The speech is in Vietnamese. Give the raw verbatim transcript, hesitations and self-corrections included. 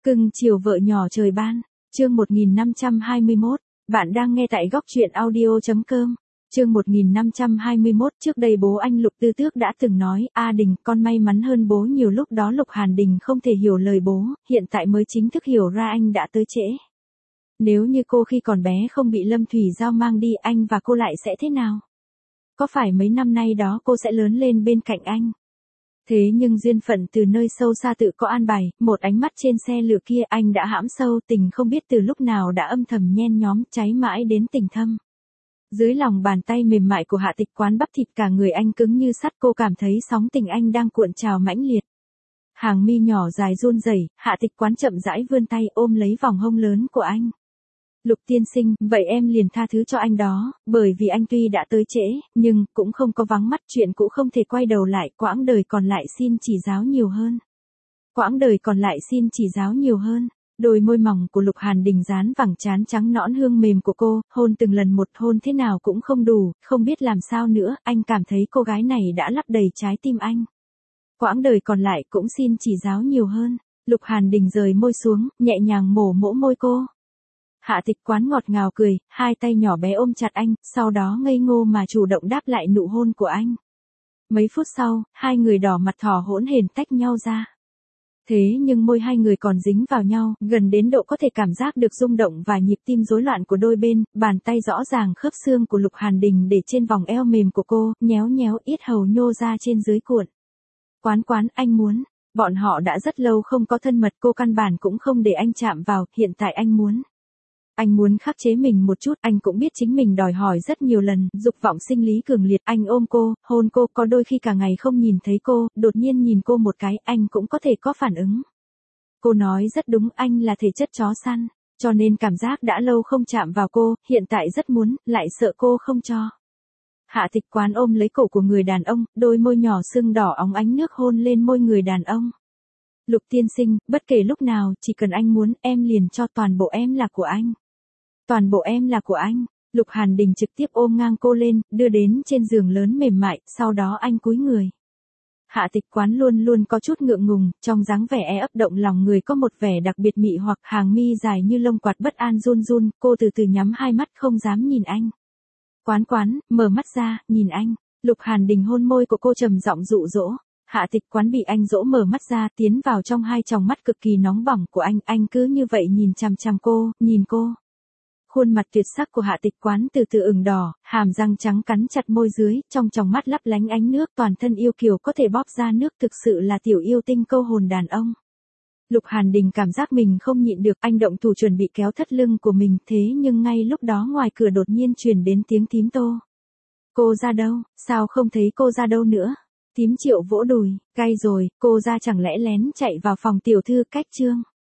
Cưng chiều vợ nhỏ trời ban, chương một nghìn năm trăm hai mươi mốt, bạn đang nghe tại góc truyện audio.com. Chương một nghìn năm trăm hai mươi mốt, trước đây bố anh Lục Tư Tước đã từng nói, A Đình, con may mắn hơn bố nhiều. Lúc đó Lục Hàn Đình không thể hiểu lời bố, hiện tại mới chính thức hiểu ra anh đã tới trễ. Nếu như cô khi còn bé không bị Lâm Thủy Giao mang đi, anh và cô lại sẽ thế nào? Có phải mấy năm nay đó cô sẽ lớn lên bên cạnh anh? Thế nhưng duyên phận từ nơi sâu xa tự có an bài, một ánh mắt trên xe lửa kia anh đã hãm sâu, tình không biết từ lúc nào đã âm thầm nhen nhóm, cháy mãi đến tình thâm. Dưới lòng bàn tay mềm mại của Hạ Tịch Quán, bắp thịt cả người anh cứng như sắt, cô cảm thấy sóng tình anh đang cuộn trào mãnh liệt. Hàng mi nhỏ dài run rẩy, Hạ Tịch Quán chậm rãi vươn tay ôm lấy vòng hông lớn của anh. Lục tiên sinh, vậy em liền tha thứ cho anh đó, bởi vì anh tuy đã tới trễ, nhưng cũng không có vắng mắt, chuyện cũ không thể quay đầu lại, quãng đời còn lại xin chỉ giáo nhiều hơn. Quãng đời còn lại xin chỉ giáo nhiều hơn. Đôi môi mỏng của Lục Hàn Đình dán vẳng trán trắng nõn hương mềm của cô, hôn từng lần một, hôn thế nào cũng không đủ, không biết làm sao nữa, anh cảm thấy cô gái này đã lấp đầy trái tim anh. Quãng đời còn lại cũng xin chỉ giáo nhiều hơn. Lục Hàn Đình rời môi xuống, nhẹ nhàng mổ mỗ môi cô. Hạ Tịch Quán ngọt ngào cười, hai tay nhỏ bé ôm chặt anh, sau đó ngây ngô mà chủ động đáp lại nụ hôn của anh. Mấy phút sau, hai người đỏ mặt thỏ hỗn hển tách nhau ra. Thế nhưng môi hai người còn dính vào nhau, gần đến độ có thể cảm giác được rung động và nhịp tim rối loạn của đôi bên, bàn tay rõ ràng khớp xương của Lục Hàn Đình để trên vòng eo mềm của cô, nhéo nhéo yết hầu nhô ra trên dưới cuộn. Quán Quán, anh muốn. Bọn họ đã rất lâu không có thân mật, cô căn bản cũng không để anh chạm vào, hiện tại anh muốn. Anh muốn khắc chế mình một chút, anh cũng biết chính mình đòi hỏi rất nhiều lần, dục vọng sinh lý cường liệt, anh ôm cô, hôn cô, có đôi khi cả ngày không nhìn thấy cô, đột nhiên nhìn cô một cái, anh cũng có thể có phản ứng. Cô nói rất đúng, anh là thể chất chó săn, cho nên cảm giác đã lâu không chạm vào cô, hiện tại rất muốn, lại sợ cô không cho. Hạ Tịch Quán ôm lấy cổ của người đàn ông, đôi môi nhỏ sưng đỏ óng ánh nước hôn lên môi người đàn ông. Lục tiên sinh, bất kể lúc nào, chỉ cần anh muốn, em liền cho, toàn bộ em là của anh. Toàn bộ em là của anh. Lục Hàn Đình trực tiếp ôm ngang cô lên, đưa đến trên giường lớn mềm mại, sau đó anh cúi người. Hạ Tịch Quán luôn luôn có chút ngượng ngùng, trong dáng vẻ e ấp động lòng người có một vẻ đặc biệt mị hoặc, hàng mi dài như lông quạt bất an run run, cô từ từ nhắm hai mắt không dám nhìn anh. Quán Quán, mở mắt ra, nhìn anh. Lục Hàn Đình hôn môi của cô trầm giọng dụ dỗ. Hạ Tịch Quán bị anh dỗ mở mắt ra, tiến vào trong hai tròng mắt cực kỳ nóng bỏng của anh, anh cứ như vậy nhìn chằm chằm cô, nhìn cô. Khuôn mặt tuyệt sắc của Hạ Tịch Quán từ từ ửng đỏ, hàm răng trắng cắn chặt môi dưới, trong tròng mắt lấp lánh ánh nước, toàn thân yêu kiều có thể bóp ra nước, thực sự là tiểu yêu tinh câu hồn đàn ông. Lục Hàn Đình cảm giác mình không nhịn được, anh động thủ chuẩn bị kéo thắt lưng của mình, thế nhưng ngay lúc đó ngoài cửa đột nhiên truyền đến tiếng thím Tô. Cô ra đâu, sao không thấy cô ra đâu nữa? Thím Triệu vỗ đùi, cay rồi, cô ra chẳng lẽ lén chạy vào phòng tiểu thư cách trương.